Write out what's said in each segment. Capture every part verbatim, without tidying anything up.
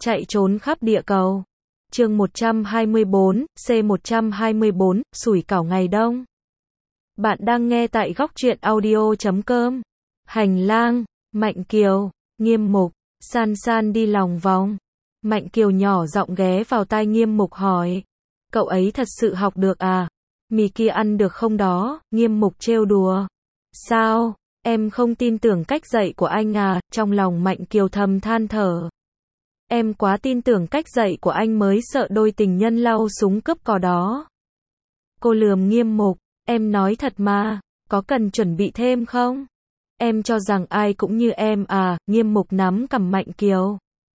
chạy trốn khắp địa cầu. Chương một trăm hai mươi bốn, C một trăm hai mươi bốn, sủi cảo ngày đông. Bạn đang nghe tại góc truyện audio chấm com. Hành lang, Mạnh Kiều, Nghiêm Mục, San San đi lòng vòng. Mạnh Kiều nhỏ giọng ghé vào tai Nghiêm Mục hỏi. Cậu ấy thật sự học được à? Mì kia ăn được không đó? Nghiêm Mục trêu đùa. Sao? Em không tin tưởng cách dạy của anh à? Trong lòng Mạnh Kiều thầm than thở. Em quá tin tưởng cách dạy của anh mới sợ đôi tình nhân lau súng cướp cò đó. Cô lườm Nghiêm Mục. Em nói thật mà, có cần chuẩn bị thêm không? Em cho rằng ai cũng như em à? Nghiêm Mục nắm cằm Mạnh Kiều.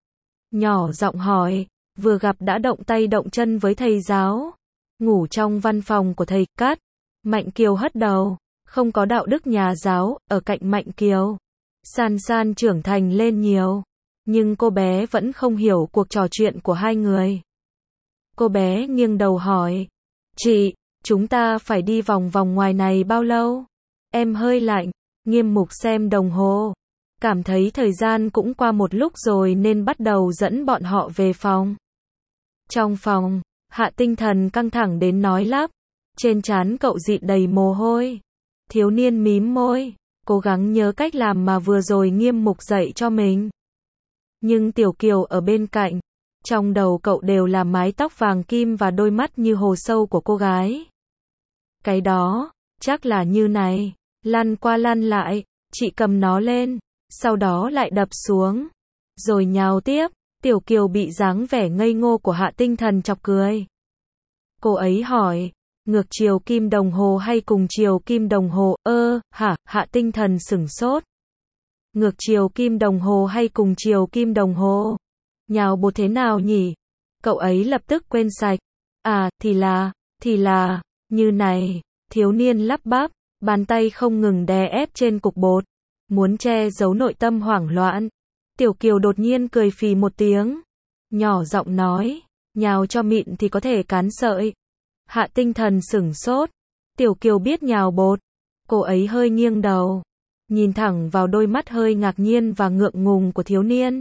Nhỏ giọng hỏi, vừa gặp đã động tay động chân với thầy giáo. Ngủ trong văn phòng của thầy Cát. Mạnh Kiều hất đầu, không có đạo đức nhà giáo. Ở cạnh Mạnh Kiều, San San trưởng thành lên nhiều. Nhưng cô bé vẫn không hiểu cuộc trò chuyện của hai người. Cô bé nghiêng đầu hỏi, chị, chúng ta phải đi vòng vòng ngoài này bao lâu? Em hơi lạnh. Nghiêm Mục xem đồng hồ, cảm thấy thời gian cũng qua một lúc rồi nên bắt đầu dẫn bọn họ về phòng. Trong phòng, Hạ Tinh Thần căng thẳng đến nói lắp. Trên trán cậu dịn đầy mồ hôi. Thiếu niên mím môi, cố gắng nhớ cách làm mà vừa rồi Nghiêm Mục dạy cho mình. Nhưng Tiểu Kiều ở bên cạnh, trong đầu cậu đều là mái tóc vàng kim và đôi mắt như hồ sâu của cô gái. Cái đó, chắc là như này, lăn qua lăn lại, chị cầm nó lên, sau đó lại đập xuống, rồi nhào tiếp. Tiểu Kiều bị dáng vẻ ngây ngô của Hạ Tinh Thần chọc cười. Cô ấy hỏi, ngược chiều kim đồng hồ hay cùng chiều kim đồng hồ? Ơ, hả? Hạ Tinh Thần sửng sốt. Ngược chiều kim đồng hồ hay cùng chiều kim đồng hồ? Nhào bột thế nào nhỉ? Cậu ấy lập tức quên sạch. À, thì là, thì là, như này. Thiếu niên lắp bắp, bàn tay không ngừng đè ép trên cục bột, muốn che giấu nội tâm hoảng loạn. Tiểu Kiều đột nhiên cười phì một tiếng, nhỏ giọng nói, nhào cho mịn thì có thể cán sợi. Hạ Tinh Thần sửng sốt. Tiểu Kiều biết nhào bột. Cô ấy hơi nghiêng đầu, nhìn thẳng vào đôi mắt hơi ngạc nhiên và ngượng ngùng của thiếu niên.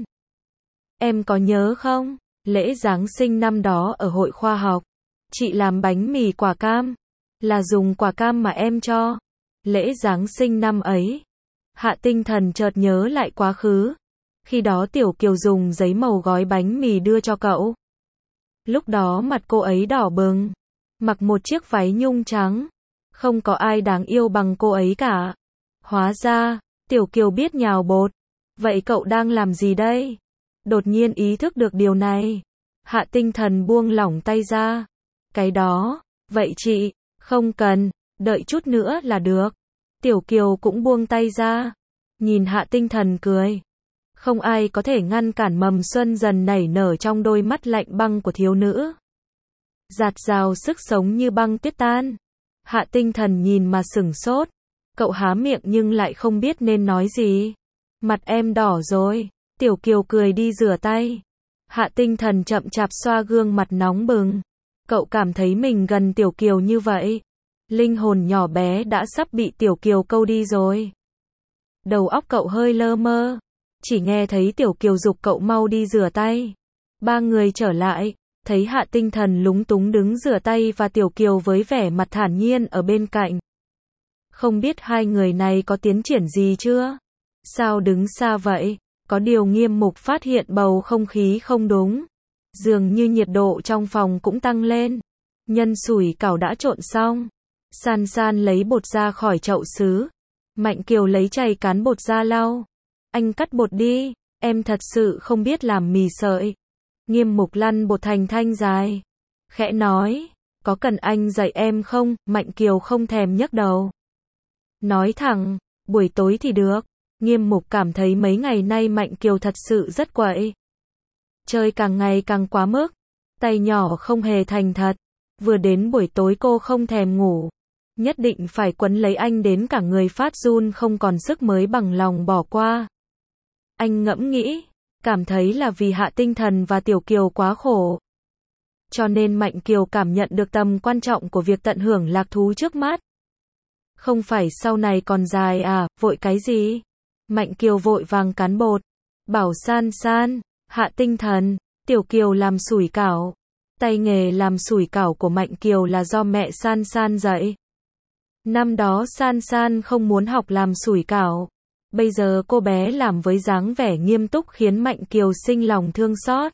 Em có nhớ không? Lễ Giáng sinh năm đó ở hội khoa học, chị làm bánh mì quả cam, là dùng quả cam mà em cho. Lễ Giáng sinh năm ấy, Hạ Tinh Thần chợt nhớ lại quá khứ. Khi đó Tiểu Kiều dùng giấy màu gói bánh mì đưa cho cậu. Lúc đó mặt cô ấy đỏ bừng, mặc một chiếc váy nhung trắng. Không có ai đáng yêu bằng cô ấy cả. Hóa ra, Tiểu Kiều biết nhào bột. Vậy cậu đang làm gì đây? Đột nhiên ý thức được điều này, Hạ Tinh Thần buông lỏng tay ra. Cái đó, vậy chị, không cần, đợi chút nữa là được. Tiểu Kiều cũng buông tay ra, nhìn Hạ Tinh Thần cười. Không ai có thể ngăn cản mầm xuân dần nảy nở trong đôi mắt lạnh băng của thiếu nữ. Dạt dào sức sống như băng tuyết tan. Hạ Tinh Thần nhìn mà sửng sốt. Cậu há miệng nhưng lại không biết nên nói gì. Mặt em đỏ rồi. Tiểu Kiều cười đi rửa tay. Hạ Tinh Thần chậm chạp xoa gương mặt nóng bừng. Cậu cảm thấy mình gần Tiểu Kiều như vậy, linh hồn nhỏ bé đã sắp bị Tiểu Kiều câu đi rồi. Đầu óc cậu hơi lơ mơ, chỉ nghe thấy Tiểu Kiều giục cậu mau đi rửa tay. Ba người trở lại, thấy Hạ Tinh Thần lúng túng đứng rửa tay và Tiểu Kiều với vẻ mặt thản nhiên ở bên cạnh. Không biết hai người này có tiến triển gì chưa? Sao đứng xa vậy? Có điều Nghiêm Mục phát hiện bầu không khí không đúng. Dường như nhiệt độ trong phòng cũng tăng lên. Nhân sủi cảo đã trộn xong. San San lấy bột ra khỏi chậu sứ. Mạnh Kiều lấy chày cán bột ra lau. Anh cắt bột đi, em thật sự không biết làm mì sợi. Nghiêm Mục lăn bột thành thanh dài, khẽ nói, có cần anh dạy em không? Mạnh Kiều không thèm nhấc đầu. Nói thẳng, buổi tối thì được. Nghiêm Mục cảm thấy mấy ngày nay Mạnh Kiều thật sự rất quậy. Chơi càng ngày càng quá mức, tay nhỏ không hề thành thật. Vừa đến buổi tối cô không thèm ngủ, nhất định phải quấn lấy anh đến cả người phát run không còn sức mới bằng lòng bỏ qua. Anh ngẫm nghĩ, cảm thấy là vì Hạ Tinh Thần và Tiểu Kiều quá khổ. Cho nên Mạnh Kiều cảm nhận được tầm quan trọng của việc tận hưởng lạc thú trước mắt. Không phải sau này còn dài à, vội cái gì? Mạnh Kiều vội vàng cán bột, bảo San San, Hạ Tinh Thần, Tiểu Kiều làm sủi cảo. Tay nghề làm sủi cảo của Mạnh Kiều là do mẹ San San dạy. Năm đó San San không muốn học làm sủi cảo. Bây giờ cô bé làm với dáng vẻ nghiêm túc khiến Mạnh Kiều sinh lòng thương xót.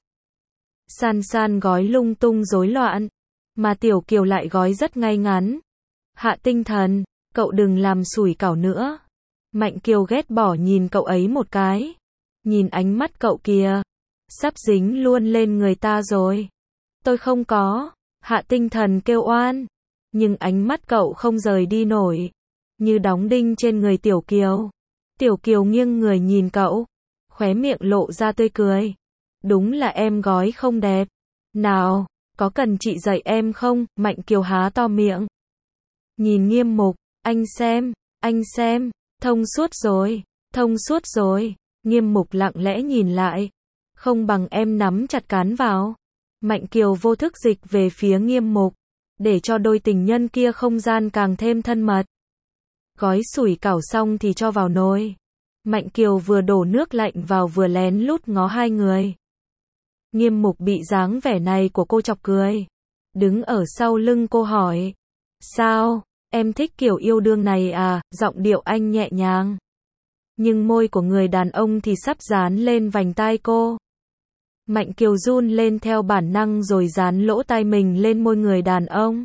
San San gói lung tung rối loạn, mà Tiểu Kiều lại gói rất ngay ngắn. Hạ Tinh Thần, cậu đừng làm sủi cảo nữa. Mạnh Kiều ghét bỏ nhìn cậu ấy một cái. Nhìn ánh mắt cậu kìa, sắp dính luôn lên người ta rồi. Tôi không có. Hạ Tinh Thần kêu oan. Nhưng ánh mắt cậu không rời đi nổi, như đóng đinh trên người Tiểu Kiều. Tiểu Kiều nghiêng người nhìn cậu, khóe miệng lộ ra tươi cười. Đúng là em gói không đẹp. Nào, có cần chị dạy em không? Mạnh Kiều há to miệng. Nhìn Nghiêm Mục, anh xem, anh xem, thông suốt rồi, thông suốt rồi. Nghiêm Mục lặng lẽ nhìn lại. Không bằng em nắm chặt cán vào. Mạnh Kiều vô thức dịch về phía Nghiêm Mục, để cho đôi tình nhân kia không gian càng thêm thân mật. Gói sủi cảo xong thì cho vào nồi. Mạnh Kiều vừa đổ nước lạnh vào vừa lén lút ngó hai người. Nghiêm Mục bị dáng vẻ này của cô chọc cười. Đứng ở sau lưng cô hỏi. Sao, em thích kiểu yêu đương này à? Giọng điệu anh nhẹ nhàng. Nhưng môi của người đàn ông thì sắp dán lên vành tai cô. Mạnh Kiều run lên theo bản năng rồi dán lỗ tai mình lên môi người đàn ông.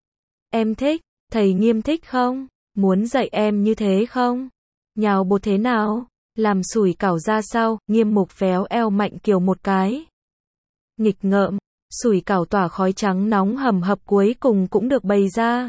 Em thích, thầy Nghiêm thích không? Muốn dạy em như thế không? Nhào bột thế nào? Làm sủi cảo ra sao? Nghiêm Mục véo eo Mạnh Kiều một cái. Nghịch ngợm, sủi cảo tỏa khói trắng nóng hầm hập cuối cùng cũng được bày ra.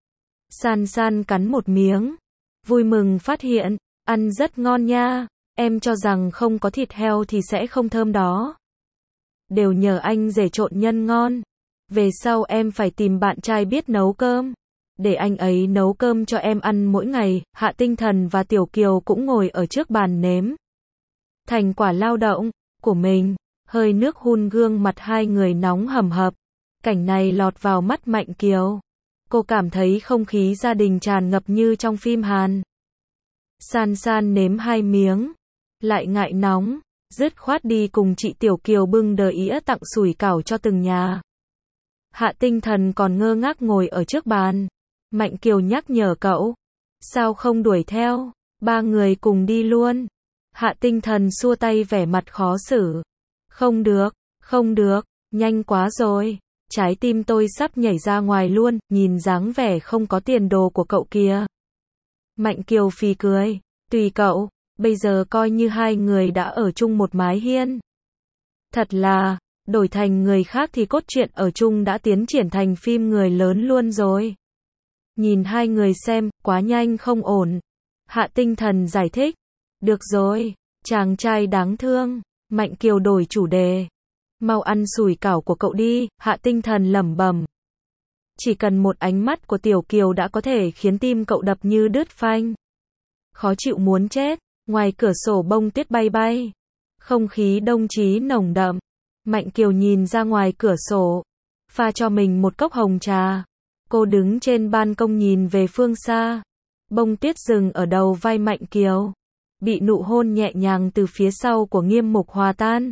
San San cắn một miếng, vui mừng phát hiện, ăn rất ngon nha, em cho rằng không có thịt heo thì sẽ không thơm đó. Đều nhờ anh rể trộn nhân ngon. Về sau em phải tìm bạn trai biết nấu cơm, để anh ấy nấu cơm cho em ăn mỗi ngày. Hạ Tinh Thần và Tiểu Kiều cũng ngồi ở trước bàn nếm thành quả lao động của mình. Hơi nước hun gương mặt hai người nóng hầm hập. Cảnh này lọt vào mắt Mạnh Kiều. Cô cảm thấy không khí gia đình tràn ngập như trong phim Hàn. San San nếm hai miếng, lại ngại nóng, dứt khoát đi cùng chị Tiểu Kiều bưng đờ ĩa tặng sủi cảo cho từng nhà. Hạ Tinh Thần còn ngơ ngác ngồi ở trước bàn. Mạnh Kiều nhắc nhở cậu. Sao không đuổi theo? Ba người cùng đi luôn. Hạ Tinh Thần xua tay vẻ mặt khó xử. Không được, không được, nhanh quá rồi. Trái tim tôi sắp nhảy ra ngoài luôn, nhìn dáng vẻ không có tiền đồ của cậu kìa. Mạnh Kiều phì cười. Tùy cậu, bây giờ coi như hai người đã ở chung một mái hiên. Thật là, đổi thành người khác thì cốt truyện ở chung đã tiến triển thành phim người lớn luôn rồi. Nhìn hai người xem, quá nhanh không ổn. Hạ Tinh Thần giải thích. Được rồi, chàng trai đáng thương. Mạnh Kiều đổi chủ đề. Mau ăn sủi cảo của cậu đi, Hạ Tinh Thần lẩm bẩm. Chỉ cần một ánh mắt của Tiểu Kiều đã có thể khiến tim cậu đập như đứt phanh. Khó chịu muốn chết. Ngoài cửa sổ bông tuyết bay bay. Không khí đông chí nồng đậm. Mạnh Kiều nhìn ra ngoài cửa sổ. Pha cho mình một cốc hồng trà. Cô đứng trên ban công nhìn về phương xa. Bông tuyết dừng ở đầu vai Mạnh Kiều. Bị nụ hôn nhẹ nhàng từ phía sau của Nghiêm Mục hòa tan.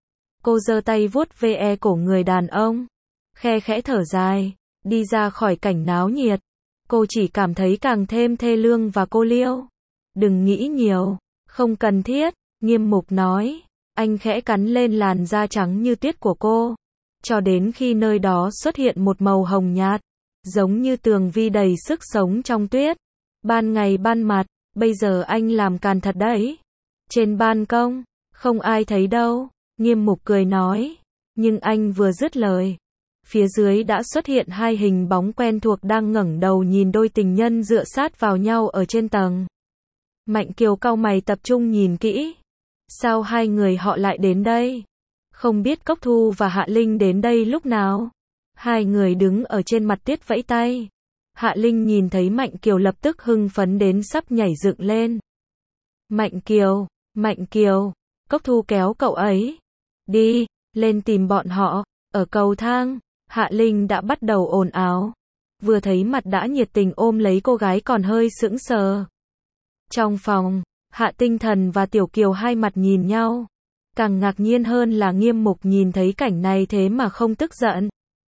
Cô giơ tay vuốt ve cổ người đàn ông. Khe khẽ thở dài. Đi ra khỏi cảnh náo nhiệt. Cô chỉ cảm thấy càng thêm thê lương và cô liêu. Đừng nghĩ nhiều. Không cần thiết. Nghiêm Mục nói. Anh khẽ cắn lên làn da trắng như tuyết của cô. Cho đến khi nơi đó xuất hiện một màu hồng nhạt. Giống như tường vi đầy sức sống trong tuyết. Ban ngày ban mặt. Bây giờ anh làm càn thật đấy. Trên ban công. Không ai thấy đâu. Nghiêm Mục cười nói. Nhưng anh vừa dứt lời. Phía dưới đã xuất hiện hai hình bóng quen thuộc đang ngẩng đầu nhìn đôi tình nhân dựa sát vào nhau ở trên tầng. Mạnh Kiều cau mày tập trung nhìn kỹ. Sao hai người họ lại đến đây? Không biết Cốc Thu và Hạ Linh đến đây lúc nào? Hai người đứng ở trên mặt tuyết vẫy tay. Hạ Linh nhìn thấy Mạnh Kiều lập tức hưng phấn đến sắp nhảy dựng lên. Mạnh Kiều, Mạnh Kiều, Cốc Thu kéo cậu ấy. Đi, lên tìm bọn họ. Ở cầu thang, Hạ Linh đã bắt đầu ồn ào. Vừa thấy mặt đã nhiệt tình ôm lấy cô gái còn hơi sững sờ. Trong phòng, Hạ Tinh Thần và Tiểu Kiều hai mặt nhìn nhau. Càng ngạc nhiên hơn là Nghiêm Mục nhìn thấy cảnh này thế mà không tức giận.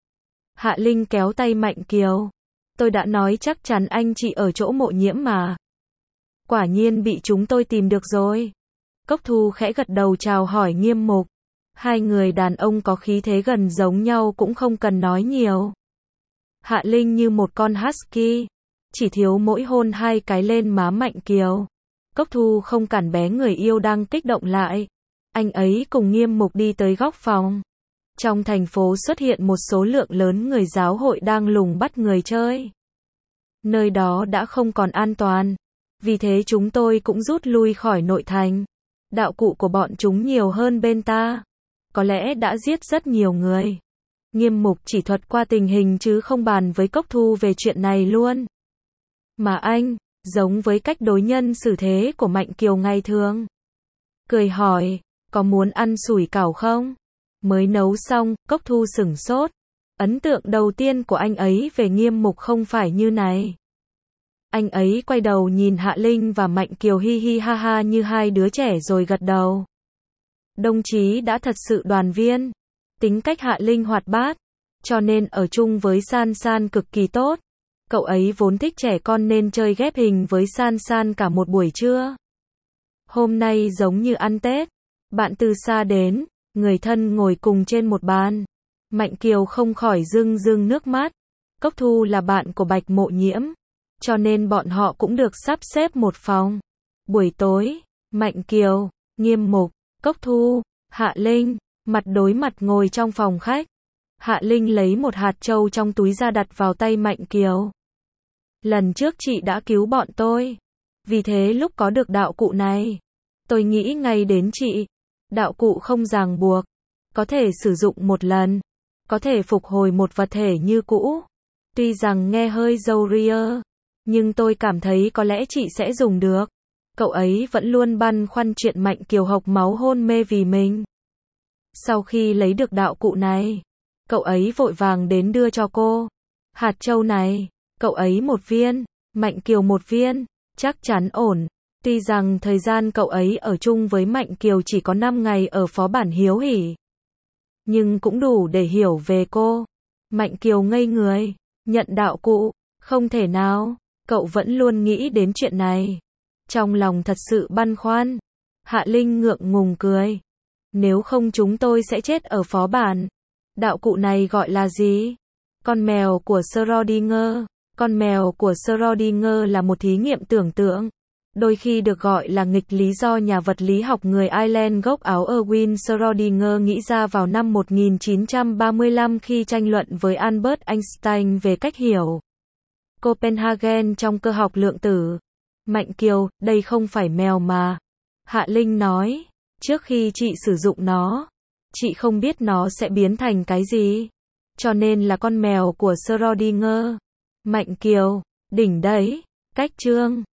Hạ Linh kéo tay Mạnh Kiều. Tôi đã nói chắc chắn anh chị ở chỗ Mộ Nhiễm mà. Quả nhiên bị chúng tôi tìm được rồi. Cốc Thu khẽ gật đầu chào hỏi Nghiêm Mục. Hai người đàn ông có khí thế gần giống nhau cũng không cần nói nhiều. Hạ Linh như một con husky, chỉ thiếu mỗi hôn hai cái lên má Mạnh Kiều. Cốc Thu không cản bé người yêu đang kích động lại. Anh ấy cùng Nghiêm Mục đi tới góc phòng. Trong thành phố xuất hiện một số lượng lớn người giáo hội đang lùng bắt người chơi. Nơi đó đã không còn an toàn. Vì thế chúng tôi cũng rút lui khỏi nội thành. Đạo cụ của bọn chúng nhiều hơn bên ta. Có lẽ đã giết rất nhiều người. Nghiêm Mục chỉ thuật qua tình hình chứ không bàn với Cốc Thu về chuyện này luôn. Mà anh, giống với cách đối nhân xử thế của Mạnh Kiều ngày thường. Cười hỏi, có muốn ăn sủi cảo không? Mới nấu xong, Cốc Thu sửng sốt. Ấn tượng đầu tiên của anh ấy về Nghiêm Mục không phải như này. Anh ấy quay đầu nhìn Hạ Linh và Mạnh Kiều hi hi ha ha như hai đứa trẻ rồi gật đầu. Đồng chí đã thật sự đoàn viên. Tính cách Hạ Linh hoạt bát, cho nên ở chung với San San cực kỳ tốt. Cậu ấy vốn thích trẻ con nên chơi ghép hình với San San cả một buổi trưa. Hôm nay giống như ăn Tết. Bạn từ xa đến, người thân ngồi cùng trên một bàn. Mạnh Kiều không khỏi rưng rưng nước mắt. Cốc Thu là bạn của Bạch Mộ Nhiễm, cho nên bọn họ cũng được sắp xếp một phòng. Buổi tối, Mạnh Kiều, Nghiêm Mục, Cốc Thu, Hạ Linh, mặt đối mặt ngồi trong phòng khách. Hạ Linh lấy một hạt châu trong túi ra đặt vào tay Mạnh Kiều. Lần trước chị đã cứu bọn tôi. Vì thế lúc có được đạo cụ này, tôi nghĩ ngay đến chị. Đạo cụ không ràng buộc, có thể sử dụng một lần, có thể phục hồi một vật thể như cũ. Tuy rằng nghe hơi râu ria, nhưng tôi cảm thấy có lẽ chị sẽ dùng được. Cậu ấy vẫn luôn băn khoăn chuyện Mạnh Kiều hộc máu hôn mê vì mình. Sau khi lấy được đạo cụ này, cậu ấy vội vàng đến đưa cho cô. Hạt châu này, cậu ấy một viên, Mạnh Kiều một viên, chắc chắn ổn. Tuy rằng thời gian cậu ấy ở chung với Mạnh Kiều chỉ có năm ngày ở phó bản Hiếu Hỉ, nhưng cũng đủ để hiểu về cô. Mạnh Kiều ngây người, nhận đạo cụ, không thể nào, cậu vẫn luôn nghĩ đến chuyện này. Trong lòng thật sự băn khoăn. Hạ Linh ngượng ngùng cười. Nếu không chúng tôi sẽ chết ở phó bản. Đạo cụ này gọi là gì? Con mèo của Schrödinger. Con mèo của Schrödinger là một thí nghiệm tưởng tượng. Đôi khi được gọi là nghịch lý do nhà vật lý học người Ireland gốc Áo Erwin Schrödinger nghĩ ra vào năm một nghìn chín trăm ba mươi lăm khi tranh luận với Albert Einstein về cách hiểu Copenhagen trong cơ học lượng tử. Mạnh Kiều, đây không phải mèo mà. Hạ Linh nói, trước khi chị sử dụng nó, chị không biết nó sẽ biến thành cái gì. Cho nên là con mèo của Schrödinger. Mạnh Kiều, đỉnh đấy, cách chương.